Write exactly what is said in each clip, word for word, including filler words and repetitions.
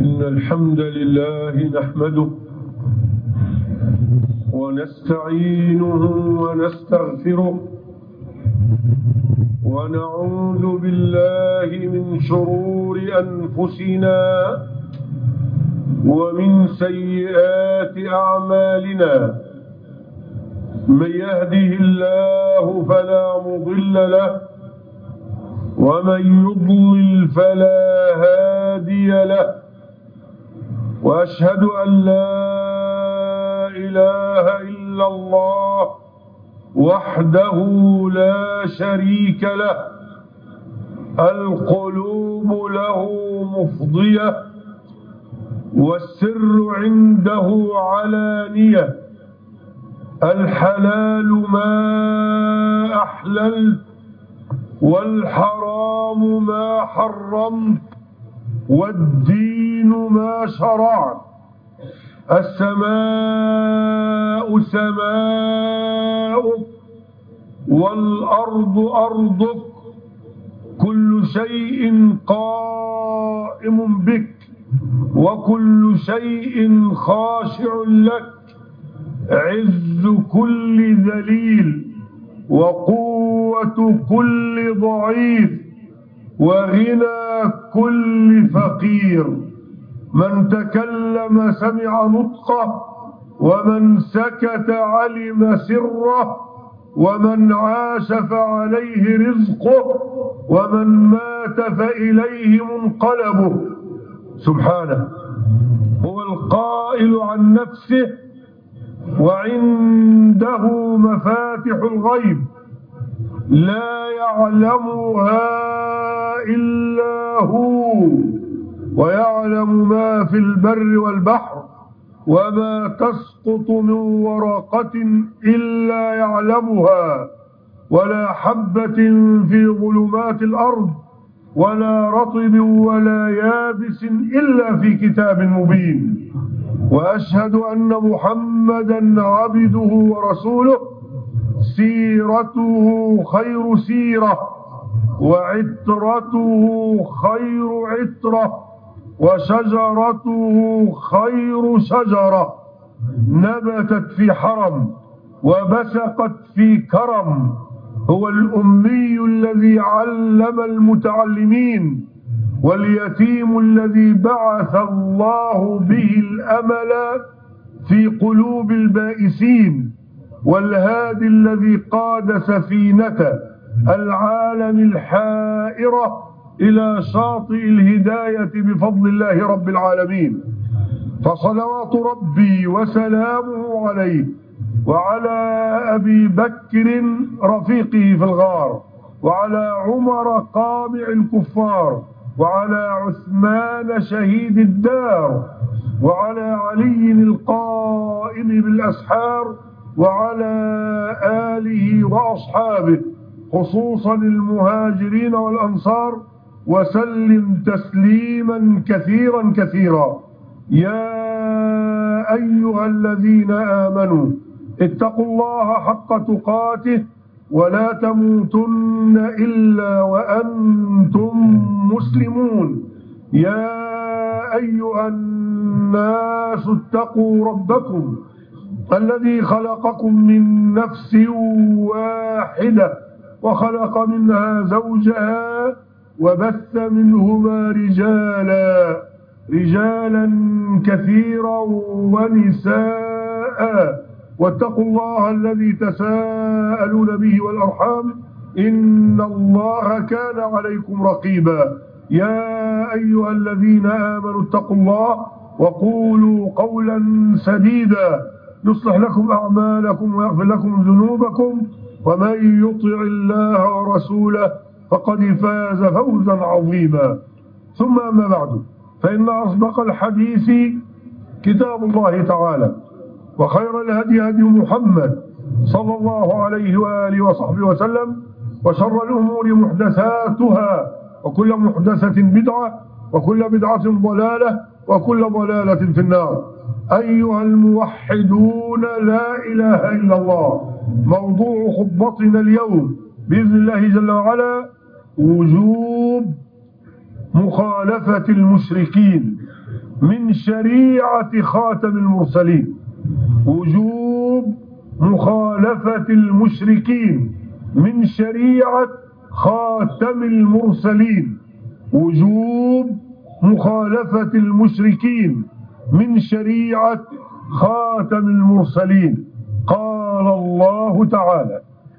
إن الحمد لله نحمده ونستعينه ونستغفره ونعوذ بالله من شرور أنفسنا ومن سيئات أعمالنا. من يهده الله فلا مضل له ومن يضلل فلا هادي له، وأشهد أن لا إله إلا الله وحده لا شريك له، القلوب له مفضية والسر عنده علانية، الحلال ما أحللت والحرام ما حرمت والدين ما شرعت. السماء سماؤك والأرض أرضك، كل شيء قائم بك وكل شيء خاشع لك. عز كل ذليل وقوة كل ضعيف وغنى كل فقير. من تكلم سمع نطقه ومن سكت علم سره، ومن عاش فعليه رزقه ومن مات فإليه منقلبه. سبحانه هو القائل عن نفسه: وعنده مفاتح الغيب لا يعلمها إلا هو، ويعلم ما في البر والبحر وما تسقط من ورقة إلا يعلمها، ولا حبة في ظلمات الأرض ولا رطب ولا يابس إلا في كتاب مبين. وأشهد أن محمدا عبده ورسوله، سيرته خير سيرة وعترته خير عترة وشجرته خير شجرة، نبتت في حرم وبسقت في كرم. هو الأمي الذي علم المتعلمين، واليتيم الذي بعث الله به الأمل في قلوب البائسين، والهادي الذي قاد سفينة العالم الحائرة إلى شاطئ الهداية بفضل الله رب العالمين. فصلوات ربي وسلامه عليه وعلى أبي بكر رفيقه في الغار، وعلى عمر قامع الكفار، وعلى عثمان شهيد الدار، وعلى علي القائم بالأسحار، وعلى آله وأصحابه خصوصا المهاجرين والأنصار، وسلم تسليما كثيرا كثيرا. يا أيها الذين آمنوا اتقوا الله حق تقاته ولا تموتن إلا وأنتم مسلمون. يا أيها الناس اتقوا ربكم الذي خلقكم من نفس واحدة وخلق منها زوجها وبث منهما رجالا رجالا كثيرا ونساء، واتقوا الله الذي تساءلون به والأرحام إن الله كان عليكم رقيبا. يا أيها الذين آمنوا اتقوا الله وقولوا قولا سديدا يصلح لكم أعمالكم ويغفر لكم ذنوبكم، ومن يطع الله ورسوله فقد فاز فوزا عظيما. ثم أما بعد، فإن أصدق الحديث كتاب الله تعالى، وخير الهدي هدي محمد صلى الله عليه وآله وصحبه وسلم، وشر الأمور محدثاتها، وكل محدثة بدعة، وكل بدعة ضلالة، وكل ضلالة في النار. أيها الموحدون، لا إله إلا الله. موضوع خطبتنا اليوم بإذن الله جل وعلا وجوب مخالفة المشركين. من شريعة خاتم المرسلين. وجوب مخالفة المشركين من شريعة خاتم المرسلين. وجوب مخالفة المشركين من شريعة خاتم المرسلين. قال الله تعالى: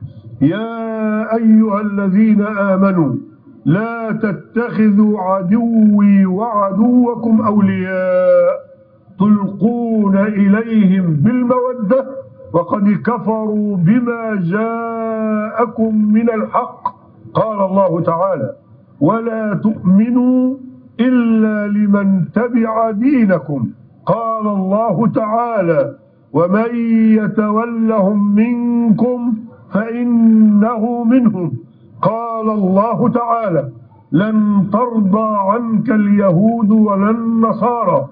يا أيها الذين آمنوا لا تتخذوا عدوي وعدوكم أولياء تلقون إليهم بالمودة وقد كفروا بما جاءكم من الحق. قال الله تعالى: ولا تؤمنوا إلا لمن تبع دينكم. قال الله تعالى: ومن يتولهم منكم فإنه منهم. قال الله تعالى: لن ترضى عنك اليهود ولا النصارى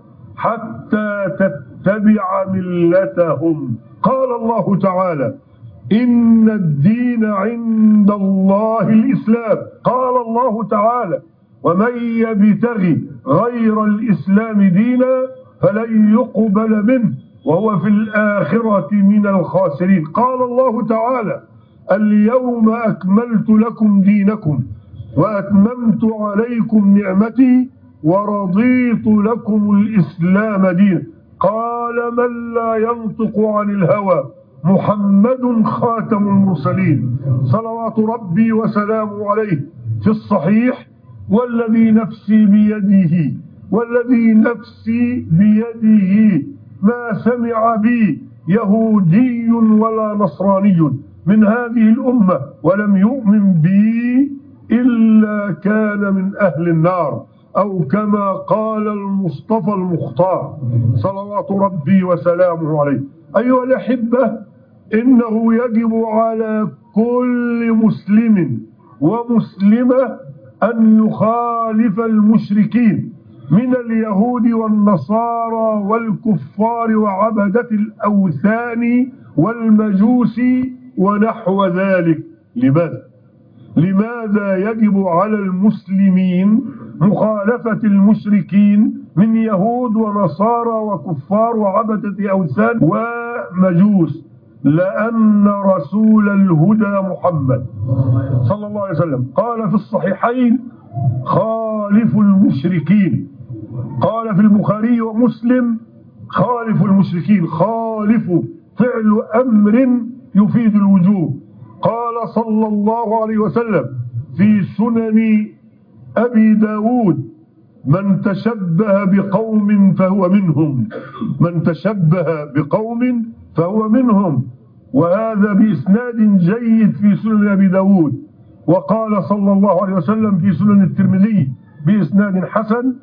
حتى تتبع ملتهم. قال الله تعالى: إن الدين عند الله الإسلام. قال الله تعالى: ومن يبتغي غير الإسلام دينا فلن يقبل منه وهو في الآخرة من الخاسرين. قال الله تعالى: اليوم أكملت لكم دينكم وأتممت عليكم نعمتي ورضيت لكم الإسلام دينا. قال من لا ينطق عن الهوى محمد خاتم المرسلين صلوات ربي وسلامه عليه في الصحيح: والذي نفسي بيده والذي نفسي بيده ما سمع بي يهودي ولا نصراني من هذه الأمة ولم يؤمن بي إلا كان من أهل النار، أو كما قال المصطفى المختار صلوات ربي وسلامه عليه. أيها الأحبة، إنه يجب على كل مسلم ومسلمة أن يخالف المشركين من اليهود والنصارى والكفار وعبدة الأوثان والمجوس ونحو ذلك. لماذا؟ لماذا يجب على المسلمين مخالفة المشركين من يهود ونصارى وكفار وعبدة أوثان ومجوس؟ لأن رسول الهدى محمد صلى الله عليه وسلم قال في الصحيحين: خالفوا المشركين. قال في البخاري ومسلم: خالفوا المشركين. خالفوا فعل أمر يفيد الوجوب. قال صلى الله عليه وسلم في سنن أبي داود: من تشبه بقوم فهو منهم. من تشبه بقوم فهو منهم. وهذا بإسناد جيد في سنن أبي داود. وقال صلى الله عليه وسلم في سنن الترمذي بإسناد حسن: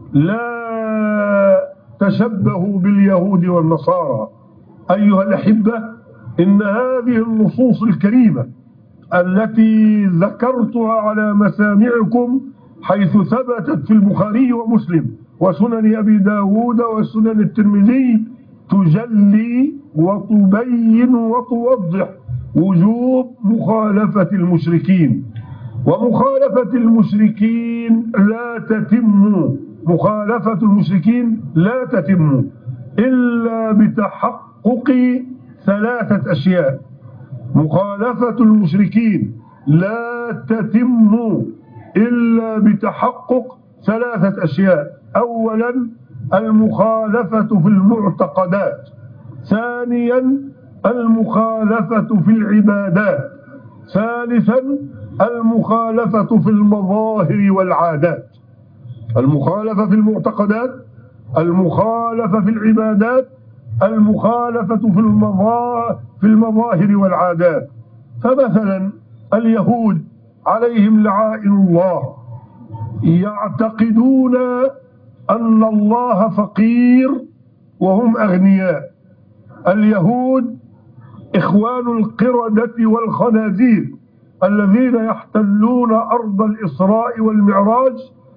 لا تشبهوا باليهود والنصارى. أيها الأحبة، إن هذه النصوص الكريمة التي ذكرتها على مسامعكم حيث ثبتت في البخاري ومسلم وسنن أبي داود وسنن الترمذي تجلي وتبين وتوضح وجوب مخالفة المشركين. ومخالفة المشركين لا تتم مخالفة المشركين لا تتم إلا بتحقق ثلاثة أشياء. مخالفة المشركين لا تتم إلا بتحقق ثلاثة أشياء: أولا المخالفة في المعتقدات، ثانيا المخالفة في العبادات، ثالثا المخالفة في المظاهر والعادات. المخالفة في المعتقدات، المخالفة في العبادات، المخالفة في المظاهر في المظاهر والعادات. فمثلا اليهود عليهم لعائن الله يعتقدون أن الله فقير وهم أغنياء. اليهود إخوان القردة والخنازير الذين يحتلون أرض الإسراء والمعراج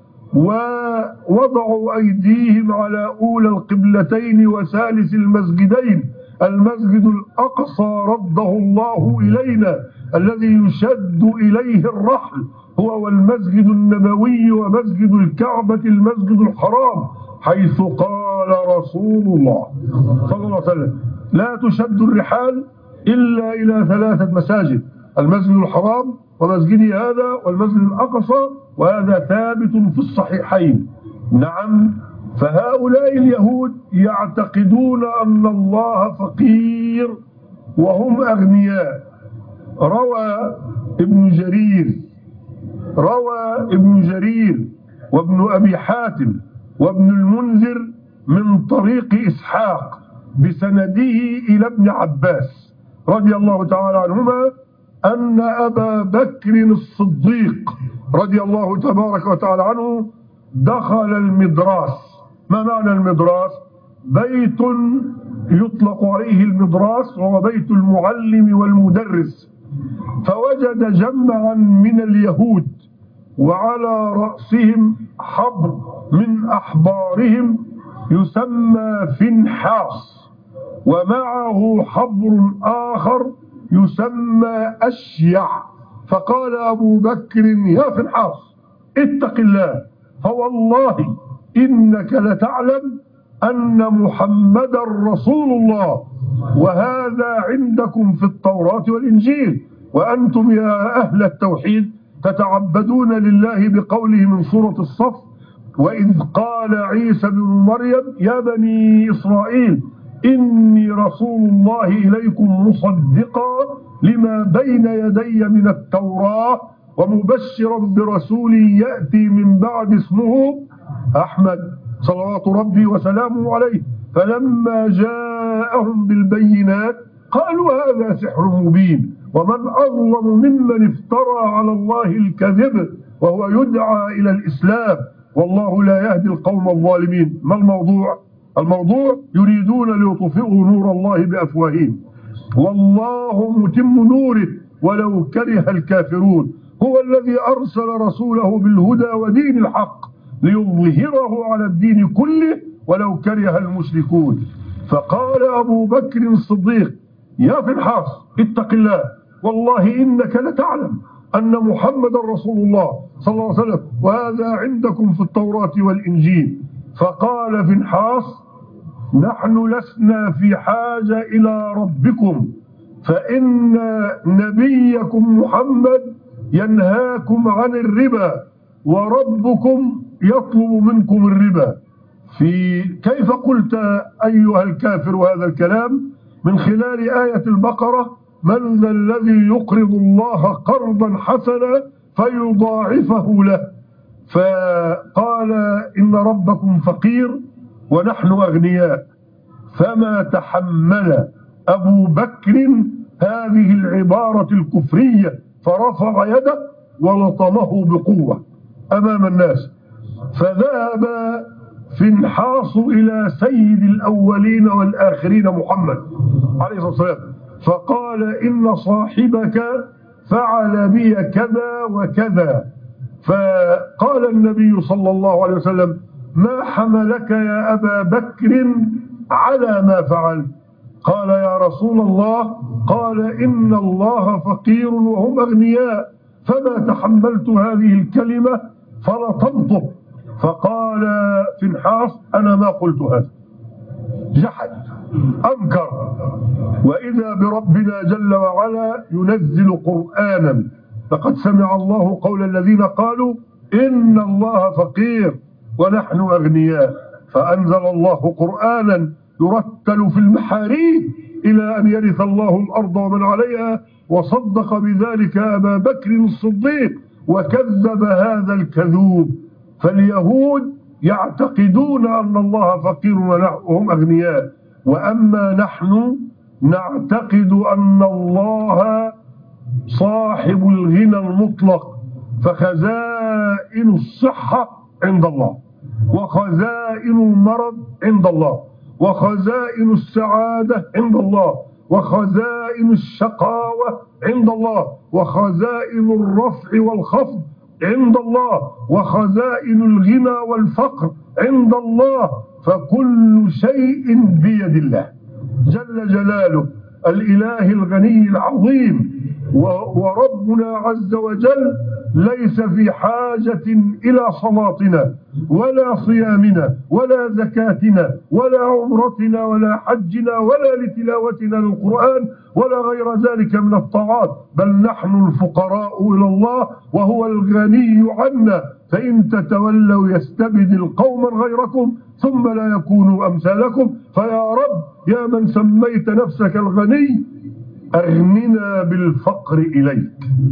ووضعوا أيديهم على أولى القبلتين وثالث المسجدين: المسجد الأقصى رده الله إلينا الذي يشد إليه الرحل هو والمسجد النبوي ومسجد الكعبة المسجد الحرام، حيث قال رسول الله صلى الله عليه وسلم: لا تشد الرحال إلا إلى ثلاثة مساجد، المسجد الحرام ومسجدي هذا والمسجد الأقصى، وهذا ثابت في الصحيحين. نعم، فهؤلاء اليهود يعتقدون أن الله فقير وهم أغنياء. روى ابن جرير روى ابن جرير وابن أبي حاتم وابن المنذر من طريق إسحاق بسنده إلى ابن عباس رضي الله تعالى عنهما أن أبا بكر الصديق رضي الله تبارك وتعالى عنه دخل المدراس. ما معنى المدراس؟ بيت يطلق عليه المدراس، وهو بيت المعلم والمدرس. فوجد جمعا من اليهود وعلى رأسهم حبر من أحبارهم يسمى فنحاس، ومعه حبر آخر يسمى أشيع. فقال أبو بكر: يا فنحاس اتق الله، فوالله إنك لتعلم أن محمدا رسول الله، وهذا عندكم في التوراة والإنجيل، وأنتم يا أهل التوحيد تتعبدون لله بقوله من سورة الصف: وإذ قال عيسى بن مريم يا بني إسرائيل إني رسول الله إليكم مصدقا لما بين يدي من التوراة ومبشرا برسول يأتي من بعد اسمه أحمد صلوات ربي وسلامه عليه. فلما جاءهم بالبينات قالوا هذا سحر مبين، ومن أظلم ممن افترى على الله الكذب وهو يدعى إلى الإسلام، والله لا يهدي القوم الظالمين. ما الموضوع؟ الموضوع يريدون ليطفئوا نور الله بأفواههم والله متم نوره ولو كره الكافرون. هو الذي أرسل رسوله بالهدى ودين الحق ليظهره على الدين كله ولو كره المشركون. فقال أبو بكر الصديق: يا فنحاس اتق الله، والله إنك لتعلم أن محمد رسول الله صلى الله عليه وسلم، وهذا عندكم في التوراة والإنجيل. فقال فنحاس: نحن لسنا في حاجة إلى ربكم، فإن نبيكم محمد ينهاكم عن الربا وربكم يطلب منكم الربا. في كيف قلت أيها الكافر هذا الكلام؟ من خلال آية البقرة: من ذا الذي يقرض الله قرضا حسنا فيضاعفه له. فقال: إن ربكم فقير ونحن أغنياء. فما تحمل أبو بكر هذه العبارة الكفرية، فرفع يده ولطمه بقوة أمام الناس. فذهب فنحاس إلى سيد الأولين والآخرين محمد عليه الصلاة والسلام، فقال: إن صاحبك فعل بي كذا وكذا. فقال النبي صلى الله عليه وسلم: ما حملك يا أبا بكر على ما فعل؟ قال: يا رسول الله، قال: إن الله فقير وهم أغنياء، فما تحملت هذه الكلمة فلطمته. فقال فنحاس: أنا ما قلت هذا. جحد، أنكر. وإذا بربنا جل وعلا ينزل قرآنا: لقد سمع الله قول الذين قالوا إن الله فقير ونحن أغنياء. فأنزل الله قرآنا يرتل في المحاريب إلى أن يرث الله الأرض ومن عليها، وصدق بذلك أبا بكر الصديق وكذب هذا الكذوب. فاليهود يعتقدون أن الله فقير وهم أغنياء، وأما نحن نعتقد أن الله صاحب الغنى المطلق، فخزائن الصحة عند الله، وخزائن المرض عند الله، وخزائن السعادة عند الله، وخزائن الشقاوة عند الله، وخزائن الرفع والخفض عند الله، وخزائن الغنى والفقر عند الله. فكل شيء بيد الله جل جلاله، الإله الغني العظيم. وربنا عز وجل ليس في حاجة إلى صلاتنا ولا صيامنا ولا زكاتنا ولا عمرتنا ولا حجنا ولا لتلاوتنا للقرآن ولا غير ذلك من الطاعات، بل نحن الفقراء إلى الله وهو الغني عنا، فإن تتولوا يستبدل قوما غيركم ثم لا يكونوا أمثالكم. فيا رب يا من سميت نفسك الغني، أغننا بالفقر إليك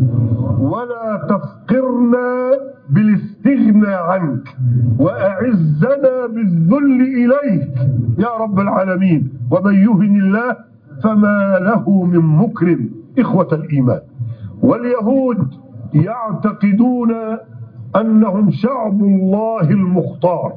ولا تفقرنا بالاستغنى عنك، وأعزنا بالذل إليك يا رب العالمين. ومن يهن الله فما له من مكرم. إخوة الإيمان، واليهود يعتقدون أنهم شعب الله المختار،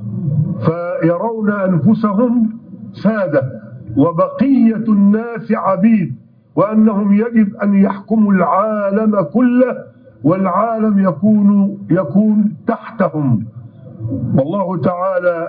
فيرون أنفسهم سادة وبقية الناس عبيد، وأنهم يجب أن يحكموا العالم كله والعالم يكون يكون تحتهم. والله تعالى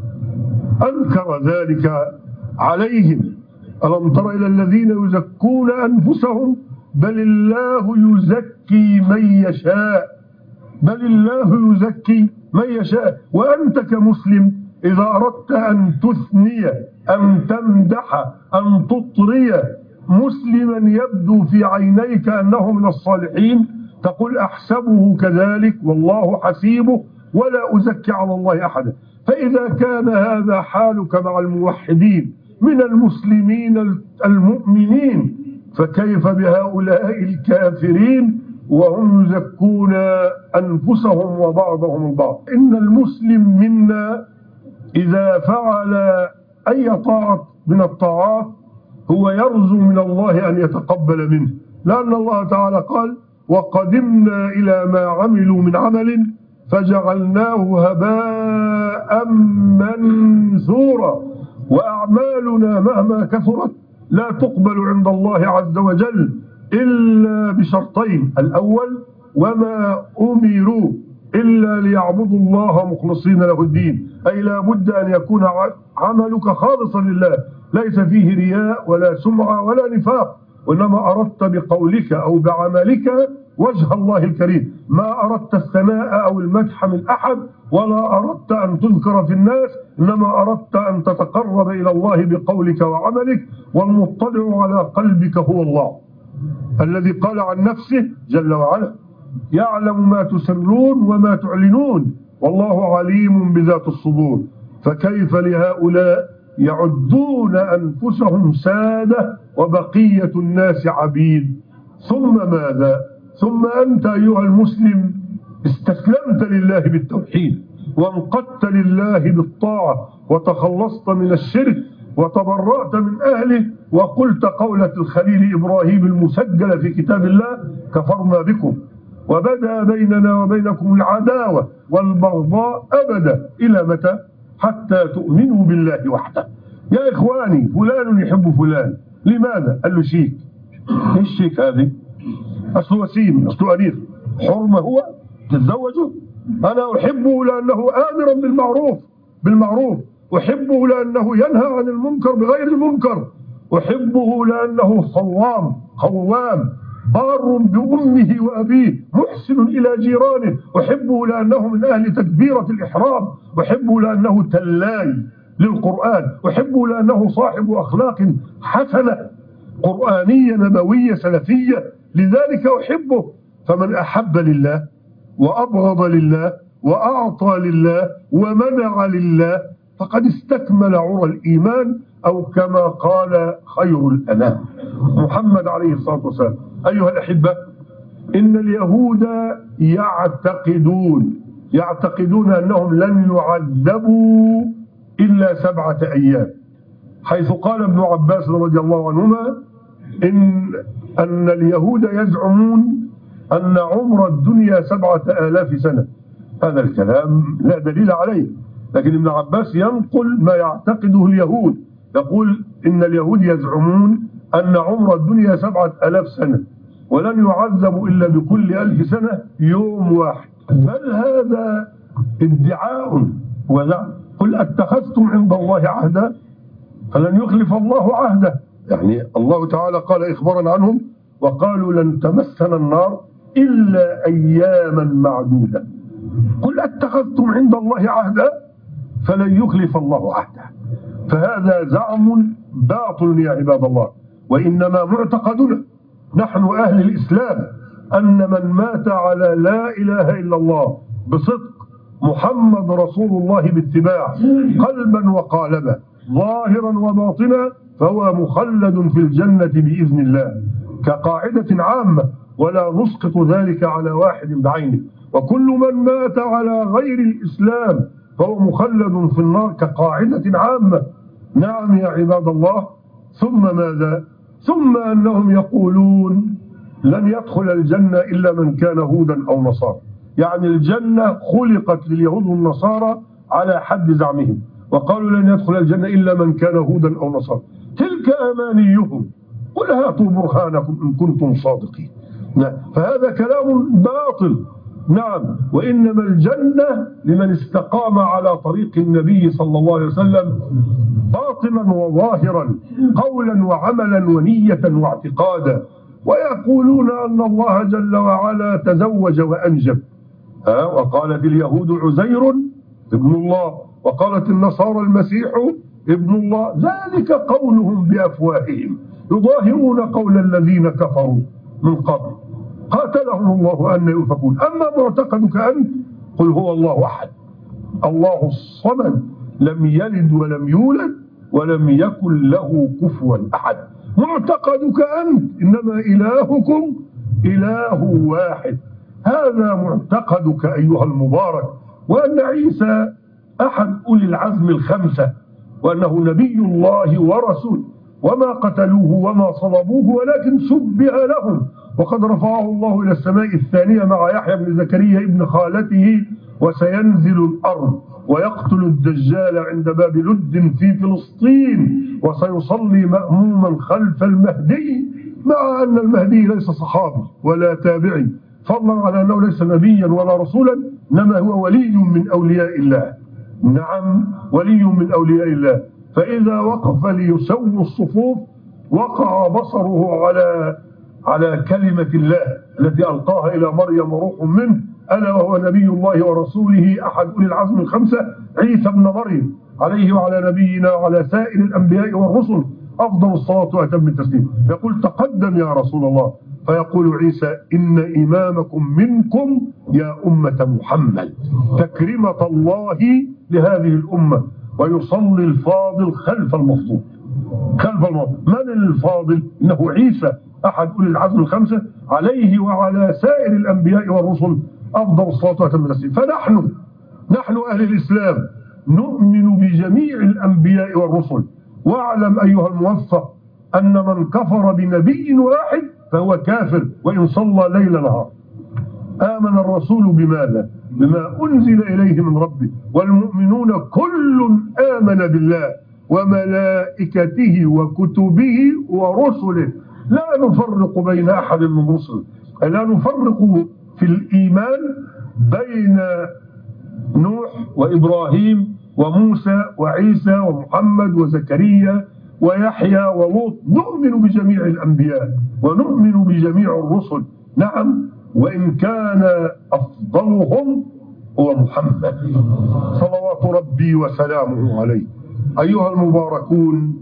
أنكر ذلك عليهم. ألم تر إلى الذين يزكون أنفسهم بل الله يزكي من يشاء بل الله يزكي من يشاء. وأنت كمسلم إذا أردت أن تثني أن تمدح أن تطري مسلما يبدو في عينيك أنه من الصالحين تقول أحسبه كذلك والله حسيبه ولا أزكي على الله أحدا. فإذا كان هذا حالك مع الموحدين من المسلمين المؤمنين، فكيف بهؤلاء الكافرين وهم يزكون أنفسهم وبعضهم البعض؟ إن المسلم منا إذا فعل أي طاعة من الطاعات هو يرجو من الله أن يتقبل منه، لأن الله تعالى قال وقدمنا إلى ما عملوا من عمل فجعلناه هباء منثورا. وأعمالنا مهما كثرت لا تقبل عند الله عز وجل إلا بشرطين: الأول وما أمروا إلا ليعبدوا الله مخلصين له الدين، أي لا بد أن يكون عملك خالصا لله ليس فيه رياء ولا سمعة ولا نفاق، وإنما أردت بقولك أو بعملك وجه الله الكريم، ما أردت الثناء أو المدح من أحد ولا أردت أن تذكر في الناس، إنما أردت أن تتقرب إلى الله بقولك وعملك. والمطلع على قلبك هو الله الذي قال عن نفسه جل وعلا يعلم ما تسرون وما تعلنون والله عليم بذات الصدور. فكيف لهؤلاء يعدون أنفسهم سادة وبقية الناس عبيد؟ ثم ماذا؟ ثم أنت أيها المسلم استسلمت لله بالتوحيد وانقدت لله بالطاعة وتخلصت من الشرك وتبرأت من أهله وقلت قولة الخليل إبراهيم المسجلة في كتاب الله كفرنا بكم وبدأ بيننا وبينكم العداوة والبغضاء أبدا. إلى متى؟ حتى تؤمنوا بالله وحده. يا إخواني فلان يحب فلان، لماذا؟ قال له شيك. إيش شيك هذه؟ أصله وسيم، أصله أنيق، حرمة هو تتزوجه. أنا أحبه لأنه آمر بالمعروف بالمعروف أحبه لأنه ينهى عن المنكر بغير المنكر، أحبه لأنه صوام قوام بار بأمه وأبيه محسن إلى جيرانه، أحبه لأنه من أهل تكبيرة الإحرام، أحبه لأنه تلاي للقرآن، أحبه لأنه صاحب أخلاق حسنة قرآنية نبوية سلفية، لذلك أحبه. فمن أحب لله وأبغض لله وأعطى لله ومنع لله فقد استكمل عرى الإيمان، أو كما قال خير الأنام محمد عليه الصلاة والسلام. أيها الأحبة، إن اليهود يعتقدون يعتقدون أنهم لن يعذبوا إلا سبعة أيام، حيث قال ابن عباس رضي الله عنهما إن أن اليهود يزعمون أن عمر الدنيا سبعة آلاف سنة. هذا الكلام لا دليل عليه، لكن ابن عباس ينقل ما يعتقده اليهود، يقول إن اليهود يزعمون أن عمر الدنيا سبعة آلاف سنة ولن يعذبوا إلا بكل ألف سنة يوم واحد. بل هذا ادعاء وزعم. قل اتخذتم عند الله عهدا فلن يخلف الله عهده. يعني الله تعالى قال إخبارا عنهم وقالوا لن تمسنا النار إلا أياما معدودة. قل أتخذتم عند الله عهدا فلن يخلف الله عهده. فهذا زعم باطل يا عباد الله، وإنما معتقدنا نحن أهل الإسلام أن من مات على لا إله إلا الله بصدق محمد رسول الله باتباع قلبا وقالبا ظاهرا وباطنا فهو مخلد في الجنة بإذن الله كقاعدة عامة، ولا نسقط ذلك على واحد بعينه. وكل من مات على غير الإسلام فهو مخلد في النار كقاعدة عامة. نعم يا عباد الله. ثم ماذا؟ ثم أنهم يقولون لن يدخل الجنة إلا من كان هودا أو نصارى، يعني الجنة خلقت لليهود والنصارى على حد زعمهم، وقالوا لن يدخل الجنة إلا من كان هودا أو نصارى. تلك أمانيهم، قل هاتوا برهانكم إن كنتم صادقين. فهذا كلام باطل. نعم، وإنما الجنة لمن استقام على طريق النبي صلى الله عليه وسلم باطنا وظاهرا، قولا وعملا ونية واعتقادا. ويقولون أن الله جل وعلا تزوج وأنجب، ها وقالت اليهود عزير ابن الله، وقالت النصارى المسيح ابن الله، ذلك قولهم بأفواههم يظاهرون قول الذين كفروا من قبل قاتلهم الله أن يؤفكون. أما معتقدك أنت قل هو الله أحد الله الصمد لم يلد ولم يولد ولم يكن له كفوا أحد. معتقدك أنت إنما إلهكم إله واحد، هذا معتقدك أيها المبارك. وأن عيسى أحد أولي العزم الخمسة، وأنه نبي الله ورسول، وما قتلوه وما صلبوه ولكن شبه لهم، وقد رفعه الله إلى السماء الثانية مع يحيى بن زكريا ابن خالته، وسينزل الأرض ويقتل الدجال عند باب لد في فلسطين، وسيصلي مأموما خلف المهدي، مع أن المهدي ليس صحابي ولا تابعي، فضلا على أنه ليس نبيا ولا رسولا، إنما هو ولي من أولياء الله. نعم، ولي من أولياء الله. فإذا وقف ليسوي الصفوف وقع بصره على على كلمة الله التي ألقاها إلى مريم روح منه، ألا وهو نبي الله ورسوله أحد أولي العزم الخمسة عيسى ابن مريم، عليه وعلى نبينا وعلى سائر الأنبياء والرسل أفضل الصلاة وأتم التسليم. يقول تقدم يا رسول الله، فيقول عيسى إن إمامكم منكم يا أمة محمد، تكرمة الله لهذه الأمة، ويصلي الفاضل خلف المفضول. خلف المفضول من الفاضل؟ إنه عيسى أحد أولي العزم الخمسة، عليه وعلى سائر الأنبياء والرسل أفضل الصلاة وأتم التسليم. فنحن نحن أهل الإسلام نؤمن بجميع الأنبياء والرسل. واعلم أيها الموفق أن من كفر بنبي واحد فهو كافر وإن صلى ليل نهار. آمن الرسول بماذا؟ بما أنزل إليه من ربه، والمؤمنون كل آمن بالله وملائكته وكتبه ورسله لا نفرق بين أحد من رسله. لا نفرق في الإيمان بين نوح وإبراهيم وموسى وعيسى ومحمد وزكريا ويحيى ولوط. نؤمن بجميع الأنبياء ونؤمن بجميع الرسل. نعم، وإن كان أفضلهم هو محمد صلوات ربي وسلامه عليه. أيها المباركون،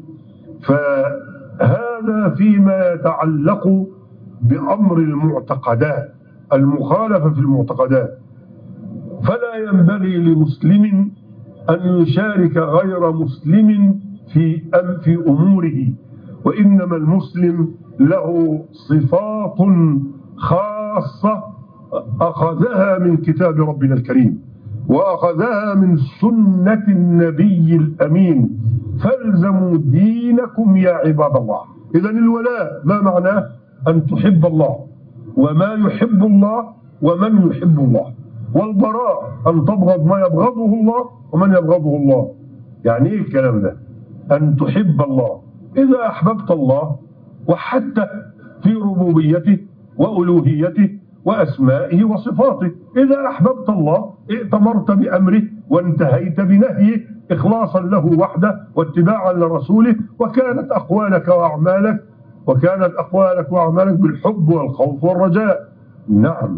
فهذا فيما يتعلق بأمر المعتقدات، المخالفة في المعتقدات. فلا ينبغي لمسلم أن يشارك غير مسلم في أم في أموره، وإنما المسلم له صفات خاصة أخذها من كتاب ربنا الكريم، وأخذها من سنة النبي الأمين. فالزموا دينكم يا عباد الله. إذن الولاء ما معناه؟ أن تحب الله وما يحب الله ومن يحب الله. والبراء أن تبغض ما يبغضه الله ومن يبغضه الله. يعني إيه الكلام ده؟ أن تحب الله. إذا أحببت الله وحتى في ربوبيته وألوهيته وأسمائه وصفاته. إذا أحببت الله ائتمرت بأمره وانتهيت بنهيه إخلاصا له وحده واتباعا لرسوله، وكانت أقوالك وأعمالك وكانت أقوالك وأعمالك بالحب والخوف والرجاء. نعم.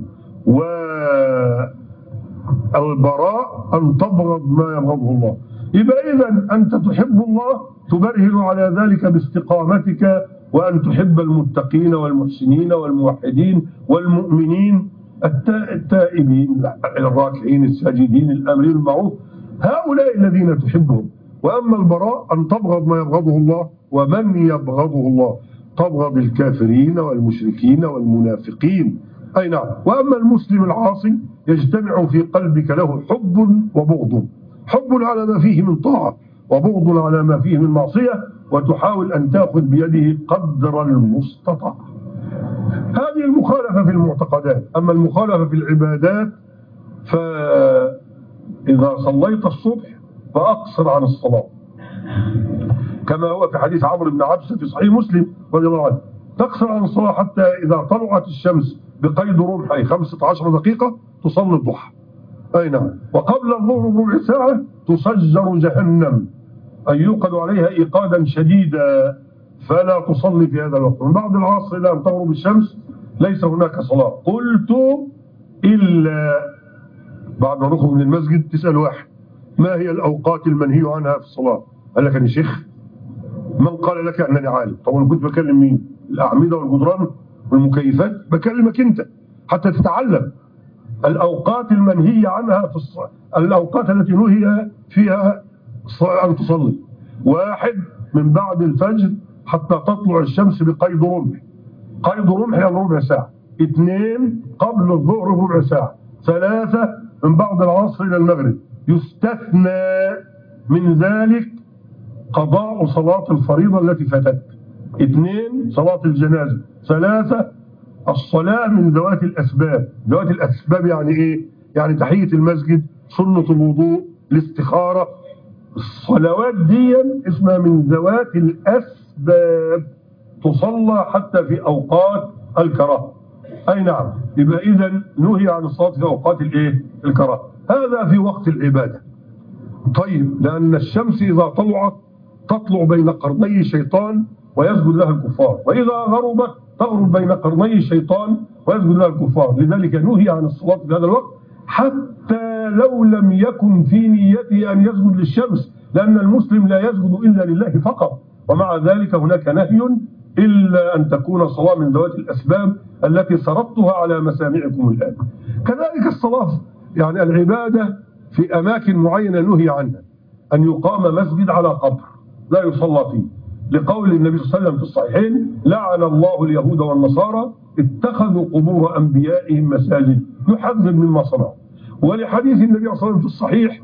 والبراء أن تبغض ما يبغضه الله. يبقى إذن أنت تحب الله تبرهن على ذلك باستقامتك، وأن تحب المتقين والمحسنين والموحدين والمؤمنين التائبين الراكعين الساجدين الآمرين بالمعروف، هؤلاء الذين تحبهم. وأما البراء أن تبغض ما يبغضه الله، ومن يبغضه الله تبغض الكافرين والمشركين والمنافقين. أي نعم. وأما المسلم العاصي يجتمع في قلبك له حب وبغض، حب على ما فيه من طاعة، وبغض على ما فيه من معصية، وتحاول أن تأخذ بيده قدر المستطاع. هذه المخالفة في المعتقدات. أما المخالفة في العبادات، فإذا صليت الصبح فأقصر عن الصلاة، كما هو في حديث عمرو بن عبسة في صحيح مسلم رضي الله عنه، تقصر عن الصلاة حتى إذا طلعت الشمس بقيد رمح أي خمسة عشر دقيقة تصلي الضحى. أي نعم. وقبل الظهر بربع ساعة تسجر جهنم، أي يوقد عليها إيقادا شديدا، فلا تصلي في هذا الوقت. من بعد العصر إلى أن تغرب الشمس ليس هناك صلاة. قلت إلا بعد ما نخرج من المسجد تسأل واحد ما هي الأوقات المنهي عنها في الصلاة؟ قال لك أنا شيخ. من قال لك أنني عالم؟ طبعا كنت بكلم مين؟ الأعمدة والجدران والمكيفات؟ بكلمك أنت حتى تتعلم الأوقات المنهية عنها في الصلاة، الأوقات التي نهي فيها أن تصلي. واحد، من بعد الفجر حتى تطلع الشمس بقيد رمح، قيد رمح يعني ربع ساعة. اثنين، قبل الظهر بربع ساعة. ثلاثة، من بعد العصر إلى المغرب. يستثنى من ذلك قضاء صلاة الفريضة التي فاتت. اثنين، صلاة الجنازة. ثلاثة، الصلاة من ذوات الأسباب. ذوات الأسباب يعني إيه؟ يعني تحية المسجد، سنة الوضوء، الاستخارة. الصلوات دي اسمها من ذوات الأسباب، تصلى حتى في أوقات الكراهة. أي نعم. يبقى إذن نهي عن الصلاة في أوقات الإيه؟ الكراهة. هذا في وقت العبادة. طيب، لأن الشمس إذا طلعت تطلع بين قرني الشيطان ويسجد لها الكفار، وإذا غربت تغرب بين قرني الشيطان ويسجد لها الكفار. لذلك نهي عن الصلاة في هذا الوقت، حتى لو لم يكن في نيته أن يسجد للشمس، لأن المسلم لا يسجد إلا لله فقط. ومع ذلك هناك نهي إلا أن تكون الصلاة من ذوات الأسباب التي سردتها على مسامعكم الآن. كذلك الصلاة يعني العبادة في أماكن معينة نهي عنها، أن يقام مسجد على قبر لا يصلى فيه، لقول النبي صلى الله عليه وسلم في الصحيحين: لعن الله اليهود والنصارى اتخذوا قبور أنبيائهم مساجد، يحذر مما صنعوا. ولحديث النبي صلى الله عليه وسلم في الصحيح: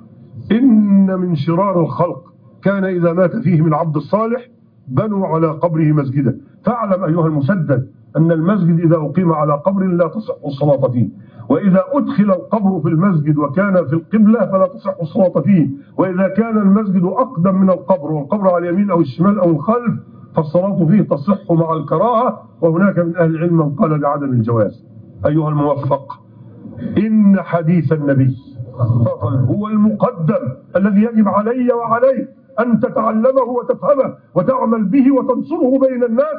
إن من شرار الخلق كان إذا مات فيهم العبد الصالح بنوا على قبره مسجدا. فاعلم أيها المسدد أن المسجد إذا أقيم على قبر لا تصح الصلاة فيه، وإذا أدخل القبر في المسجد وكان في القبلة فلا تصح الصلاة فيه، وإذا كان المسجد أقدم من القبر والقبر على اليمين أو الشمال أو الخلف فالصلاة فيه تصح مع الكراهة. وهناك من أهل العلم من قال بعدم الجواز. أيها الموفق، إن حديث النبي هو المقدم الذي يجب علي وعليك أن تتعلمه وتفهمه وتعمل به وتنصره بين الناس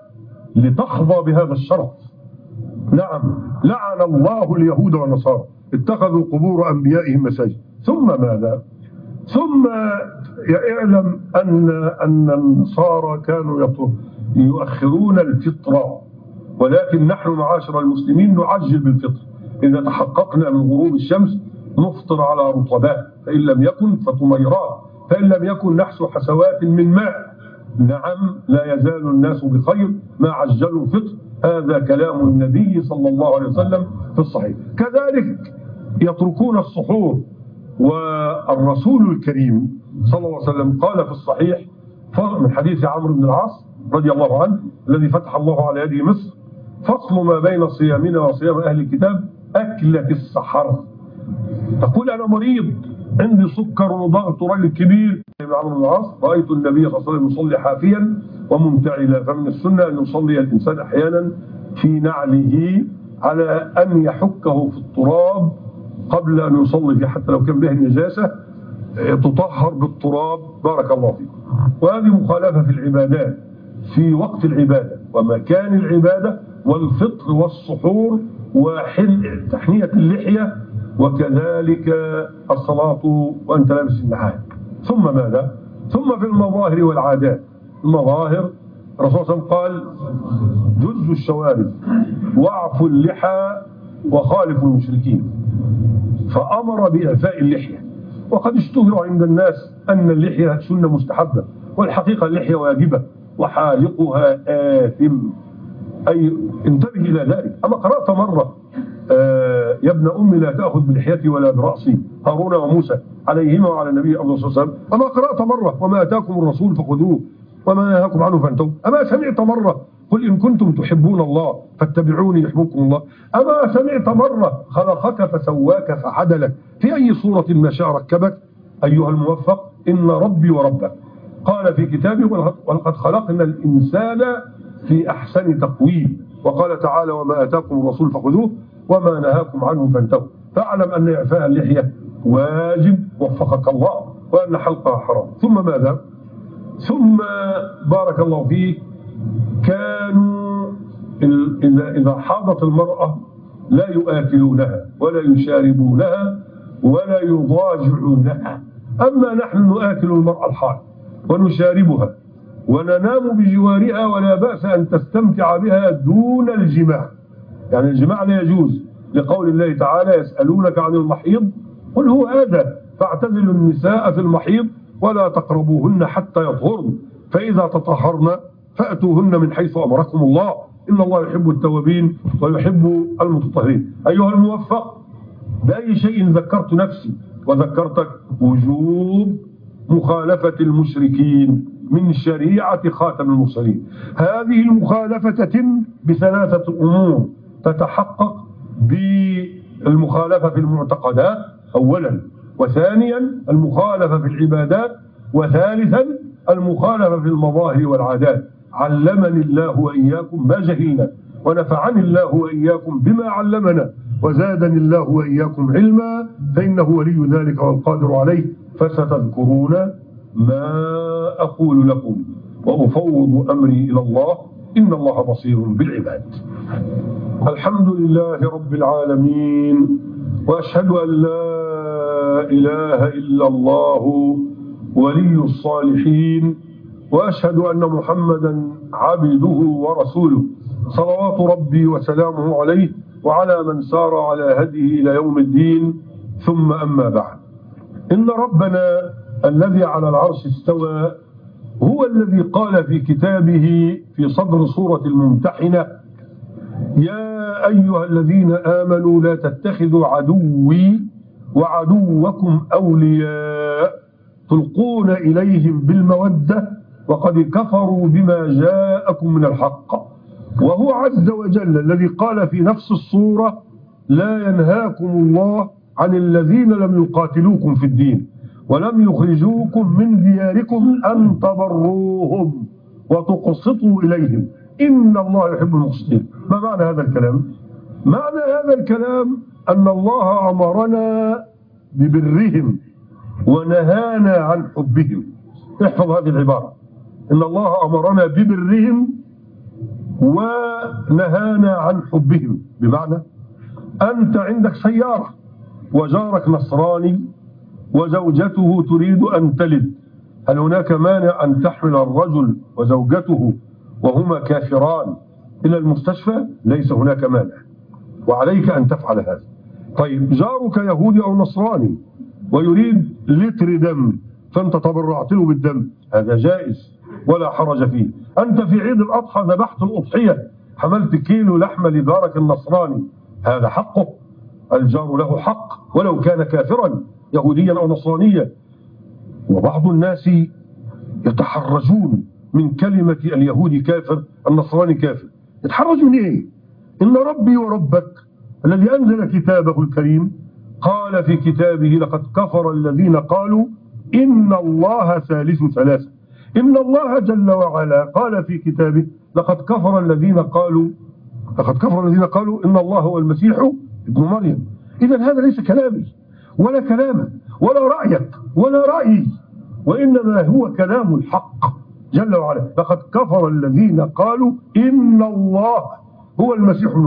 لتحظى بهذا الشرف. نعم، لعن الله اليهود والنصارى اتخذوا قبور أنبيائهم مساجد. ثم ماذا؟ ثم يعلم أن أن النصارى كانوا يؤخرون الفطرة، ولكن نحن معاشر المسلمين نعجل بالفطر. إذا تحققنا من غروب الشمس نفطر على رطبات، فإن لم يكن فتميرات، فإن لم يكن نحسو حسوات من ماء. نعم، لا يزال الناس بخير ما عجلوا الفطر. هذا كلام النبي صلى الله عليه وسلم في الصحيح. كذلك يتركون السحور، والرسول الكريم صلى الله عليه وسلم قال في الصحيح من حديث عمرو بن العاص رضي الله عنه الذي فتح الله على يده مصر: فصل ما بين صيامنا وصيام أهل الكتاب أكلة السحر. تقول أنا مريض عندي سكر وضغط راجل كبير. عمرو بن العاص: رأيت النبي صلى الله عليه وسلم يصلي حافيا وممتعلا، فمن السنة أن يصلي الإنسان أحيانا في نعله على أن يحكه في التراب قبل أن يصلي فيه، حتى لو كان به النجاسة تطهر بالتراب. بارك الله فيكم. وهذه مخالفة في العبادات في وقت العبادة ومكان العبادة والفطر والسحور وتحنية اللحية، وكذلك الصلاة وأنت لابس النعال. ثم ماذا؟ ثم في المظاهر والعادات. المظاهر الرسول صلى الله عليه وسلم قال جزوا الشوارب واعفوا اللحى وخالفوا المشركين، فأمر بإعفاء اللحية. وقد اشتهر عند الناس أن اللحية سنة مستحبة، والحقيقة اللحية واجبة وحالقها آثم، أي انتبه إلى ذلك. أما قرأت مرة آه يا ابن أمي لا تأخذ بلحيتي ولا برأسي، هارون وموسى عليهما وعلى النبي أفضل الصلاة والسلام. أما قرأت مرة وما أتاكم الرسول فخذوه وما نهاكم عنه فانتهوا؟ أما سمعت مرة قل إن كنتم تحبون الله فاتبعوني يحببكم الله؟ أما سمعت مرة خلقك فسواك فعدلك؟ في أي صورة ما شاء ركبك. أيها الموفق، إن ربي وربك قال في كتابه ولقد خلقنا الإنسان في أحسن تقويم، وقال تعالى وما آتاكم الرسول فخذوه وما نهاكم عنه فانتهوا. فاعلم أن إعفاء اللحية واجب وفقك الله، وأن حلقها حرام. ثم ماذا؟ ثم بارك الله فيك كانوا إذا حاضت المرأة لا يؤكلونها ولا يشاربونها ولا يضاجعونها. أما نحن نؤكل المرأة الحائض ونشاربها وننام بجوارها، ولا بأس أن تستمتع بها دون الجماع. يعني الجماع لا يجوز، لقول الله تعالى يسألونك عن المحيض قل هو آذى فاعتزلوا النساء في المحيض ولا تقربوهن حتى يطهرن، فإذا تطهرن فأتوهن من حيث أمركم الله إن الله يحب التوابين ويحب المتطهرين. أيها الموفق، بأي شيء ذكرت نفسي وذكرتك؟ وجوب مخالفة المشركين من شريعة خاتم المرسلين. هذه المخالفة تتم بثلاثة أمور: تتحقق بالمخالفة في المعتقدات أولا، وثانيا المخالفة في العبادات، وثالثا المخالفة في المظاهر والعادات. علمني الله وإياكم ما جهلنا، ونفعني الله وإياكم بما علمنا، وزادني الله وإياكم علما، فإنه ولي ذلك والقادر عليه. فستذكرون ما أقول لكم وأفوض أمري إلى الله إن الله بصير بالعباد. الحمد لله رب العالمين، وأشهد أن لا إله إلا الله ولي الصالحين، وأشهد أن محمدا عبده ورسوله، صلوات ربي وسلامه عليه وعلى من سار على هديه إلى يوم الدين. ثم أما بعد، إن ربنا الذي على العرش استوى هو الذي قال في كتابه في صدر سورة الممتحنة: يا أيها الذين آمنوا لا تتخذوا عدوي وعدوكم أولياء تلقون إليهم بالمودة وقد كفروا بما جاءكم من الحق. وهو عز وجل الذي قال في نفس الصورة: لا ينهاكم الله عن الذين لم يقاتلوكم في الدين ولم يخرجوكم من دياركم أن تبروهم وتقسطوا إليهم إن الله يحب المقسطين. ما معنى هذا الكلام؟ معنى هذا الكلام أن الله أمرنا ببرهم ونهانا عن حبهم. احفظ هذه العبارة: إن الله أمرنا ببرهم ونهانا عن حبهم. بمعنى أنت عندك سيارة وجارك نصراني وزوجته تريد أن تلد، هل هناك مانع أن تحمل الرجل وزوجته وهما كافران إلى المستشفى؟ ليس هناك مانع، وعليك أن تفعل هذا. طيب، جارك يهودي أو نصراني ويريد لتر دم فأنت تبرعت له بالدم، هذا جائز ولا حرج فيه. أنت في عيد الأضحى ذبحت الأضحية، حملت كيلو لحمة لجارك النصراني، هذا حقه، الجار له حق ولو كان كافرا يهوديا أو نصرانيا. وبعض الناس يتحرجون من كلمة اليهودي كافر النصراني كافر. يتحرجون إيه؟ إن ربي وربك الذي أنزل كتابه الكريم قال في كتابه: لقد كفر الذين قالوا إن الله ثالث ثلاثة. إن الله جل وعلا قال في كتابه: لقد كفر الذين قالوا لقد كفر الذين قالوا إن الله هو المسيح ابن مريم. إذن هذا ليس كلامي ولا كلامك ولا رأيك ولا رأيي، وإنما هو كلام الحق جل وعلا. لقد كفر الذين قالوا إن الله هو المسيح ابن مريم.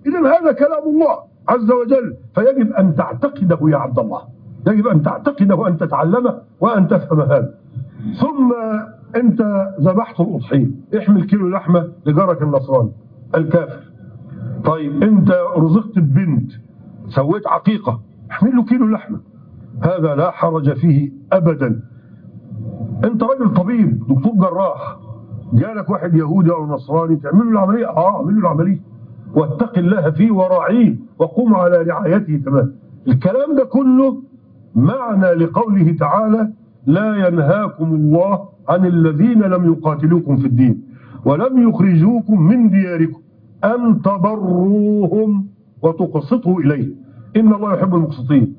إذن هذا كلام الله عز وجل، فيجب أن تعتقده يا عبد الله، يجب أن تعتقده وأن تتعلمه وأن تفهم هذا. ثم أنت ذبحت الأضحية، احمل كيلو لحمة لجارك النصراني الكافر. طيب أنت رزقت ببنت، سويت عقيقة، احمل له كيلو لحمة، هذا لا حرج فيه أبدا. أنت راجل طبيب دكتور جراح، جالك واحد يهودي أو نصراني تعمل له العملية، آه اعمل له العملية واتق الله فيه وراعيه وقم على رعايته تمام. الكلام ده كله معنى لقوله تعالى: لا ينهاكم الله عن الذين لم يقاتلوكم في الدين ولم يخرجوكم من دياركم أن تبروهم وتقسطوا إليه إن الله يحب المقسطين.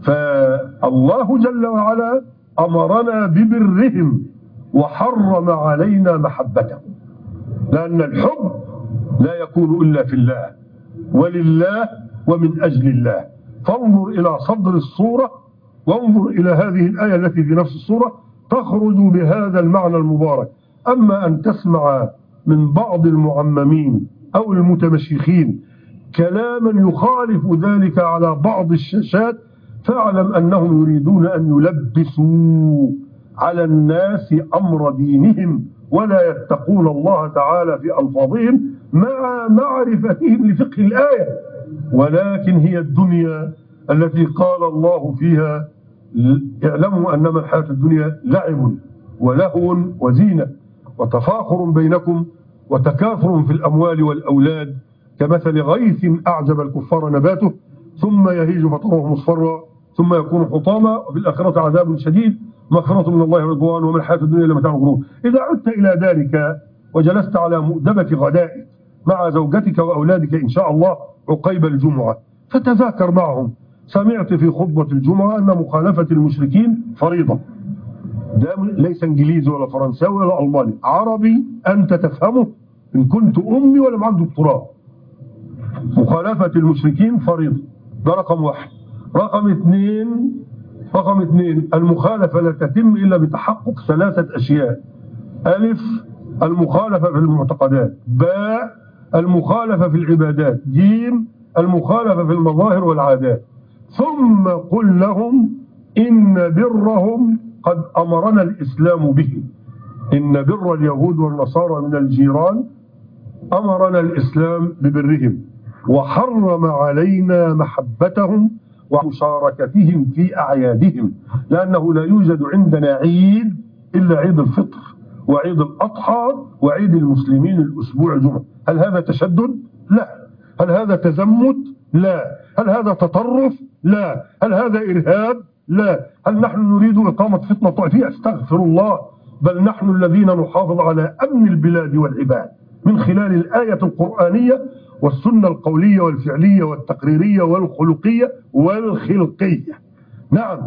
فالله جل وعلا أمرنا ببرهم وحرم علينا محبتهم، لأن الحب لا يكون إلا في الله ولله ومن أجل الله. فانظر إلى صدر الصورة وانظر إلى هذه الآية التي في نفس الصورة تخرج بهذا المعنى المبارك. أما أن تسمع من بعض المعممين أو المتمشيخين كلاما يخالف ذلك على بعض الشاشات، فاعلم أنهم يريدون أن يلبسوا على الناس أمر دينهم ولا يتقون الله تعالى في ألفاظهم مع معرفتهم لفقه الآية. ولكن هي الدنيا التي قال الله فيها: اعلموا أنما الحياة الدنيا لعب ولهو وزينة وتفاخر بينكم وتكاثر في الأموال والأولاد كمثل غيث أعجب الكفار نباته ثم يهيج فتراه مصفرا ثم يكون حطاما وفي الآخرة عذاب شديد مغفرة من الله ورضوان وما الحياة الدنيا إلا متاع الغرور. إذا عدت إلى ذلك وجلست على مؤدبة غدائك مع زوجتك وأولادك إن شاء الله عقيب الجمعة فتذاكر معهم: سمعت في خطبة الجمعة أن مخالفة المشركين فريضة. ده ليس انجليزي ولا فرنساوي ولا ألماني، عربي أنت تفهمه إن كنت أمي ولا معك دكتوراه. مخالفة المشركين فريضة، ده رقم واحد. رقم اثنين رقم اثنين المخالفة لا تتم إلا بتحقق ثلاثة أشياء: ألف المخالفة في المعتقدات، باء المخالفة في العبادات، جيم المخالفة في المظاهر والعادات. ثم قل لهم إن برهم قد أمرنا الإسلام به، إن بر اليهود والنصارى من الجيران أمرنا الإسلام ببرهم وحرم علينا محبتهم ومشاركتهم في أعيادهم، لأنه لا يوجد عندنا عيد إلا عيد الفطر وعيد الأضحى وعيد المسلمين الأسبوع الجمعة. هل هذا تشدد؟ لا. هل هذا تزمت؟ لا. هل هذا تطرف؟ لا. هل هذا إرهاب؟ لا. هل نحن نريد إقامة فتنة طائفية؟ استغفر الله، بل نحن الذين نحافظ على أمن البلاد والعباد من خلال الآية القرآنية والسنة القولية والفعلية والتقريرية والخلقية والخلقية. نعم،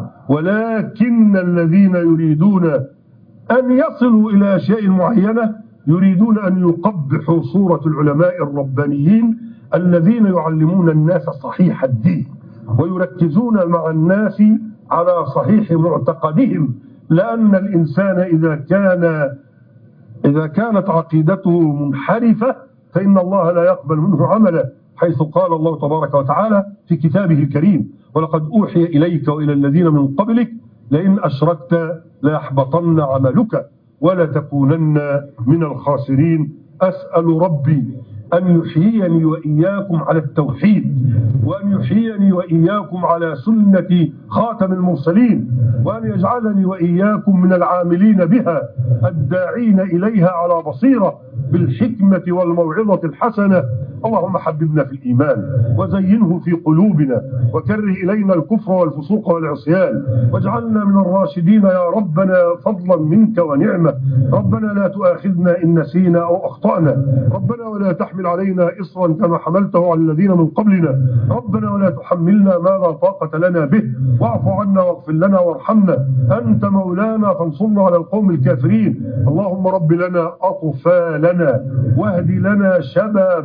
ولكن الذين يريدون أن يصلوا إلى أشياء معينة يريدون أن يقبحوا صورة العلماء الربانيين الذين يعلمون الناس صحيح الدين ويركزون مع الناس على صحيح معتقدهم، لأن الإنسان إذا كان إذا كانت عقيدته منحرفة فإن الله لا يقبل منه عملا، حيث قال الله تبارك وتعالى في كتابه الكريم: ولقد أوحي إليك وإلى الذين من قبلك لئن أشركت ليحبطن عملك ولتكونن من الخاسرين. أسأل ربي أن يحييني وإياكم على التوحيد، وأن يحييني وإياكم على سنة خاتم المرسلين، وأن يجعلني وإياكم من العاملين بها الداعين إليها على بصيرة بالحكمة والموعظة الحسنة. اللهم حببنا في الإيمان وزينه في قلوبنا وكره إلينا الكفر والفسوق والعصيان واجعلنا من الراشدين يا ربنا فضلا منك ونعمة. ربنا لا تؤاخذنا إن نسينا أو أخطأنا، ربنا ولا تحمل علينا إصرا كما حملته على الذين من قبلنا، ربنا ولا تحملنا ما لا طاقة لنا به، واعف عنا واغفر لنا وارحمنا، أنت مولانا فانصرنا على القوم الكافرين. اللهم رب لنا أطفالنا واهد لنا شبابنا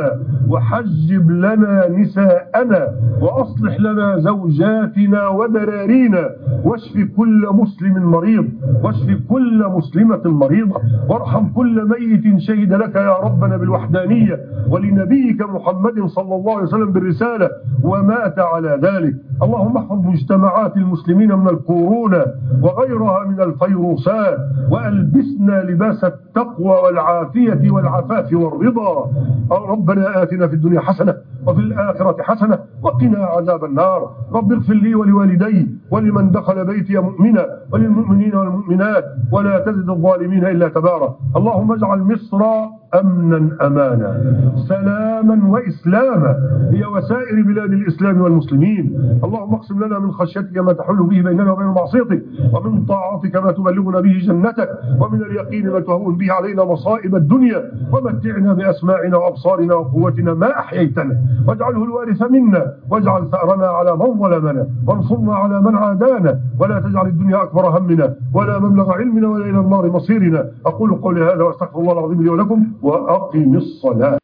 أبصارنا وحجب لنا نساءنا وأصلح لنا زوجاتنا وذرارينا واشف كل مسلم مريض واشف كل مسلمة مريضة وارحم كل ميت شهد لك يا ربنا بالوحدانية ولنبيك محمد صلى الله عليه وسلم بالرسالة ومات على ذلك. اللهم احفظ مجتمعات المسلمين من الكورونا وغيرها من الفيروسات وألبسنا لباس التقوى والعافية والعفاف والرضا. ربنا آتنا في الدنيا حسنة وفي الآخرة حسنة وقنا عذاب النار. رب اغفر لي ولوالدي ولمن دخل بيتي مؤمنا وللمؤمنين والمؤمنات ولا تزد الظالمين إلا تبارا. اللهم اجعل مصر أمنا أمانا سلاما وإسلاما هي وسائر بلاد الإسلام والمسلمين. اللهم اقسم لنا من خشيتك ما تحل به بيننا وبين معصيتك ومن طاعتك ما تبلغنا به جنتك ومن اليقين ما تهون به علينا مصائب الدنيا ومتعنا بأسماعنا وأبصارنا وقوتنا ما أحييتنا واجعله الوارث منا واجعل ثأرنا على من ظلمنا وانصرنا على من عادانا ولا تجعل الدنيا أكبر همنا ولا مبلغ علمنا ولا إلى النار مصيرنا. أقول قولي هذا وأستغفر الله العظيم لي ولكم وأقم الصلاة.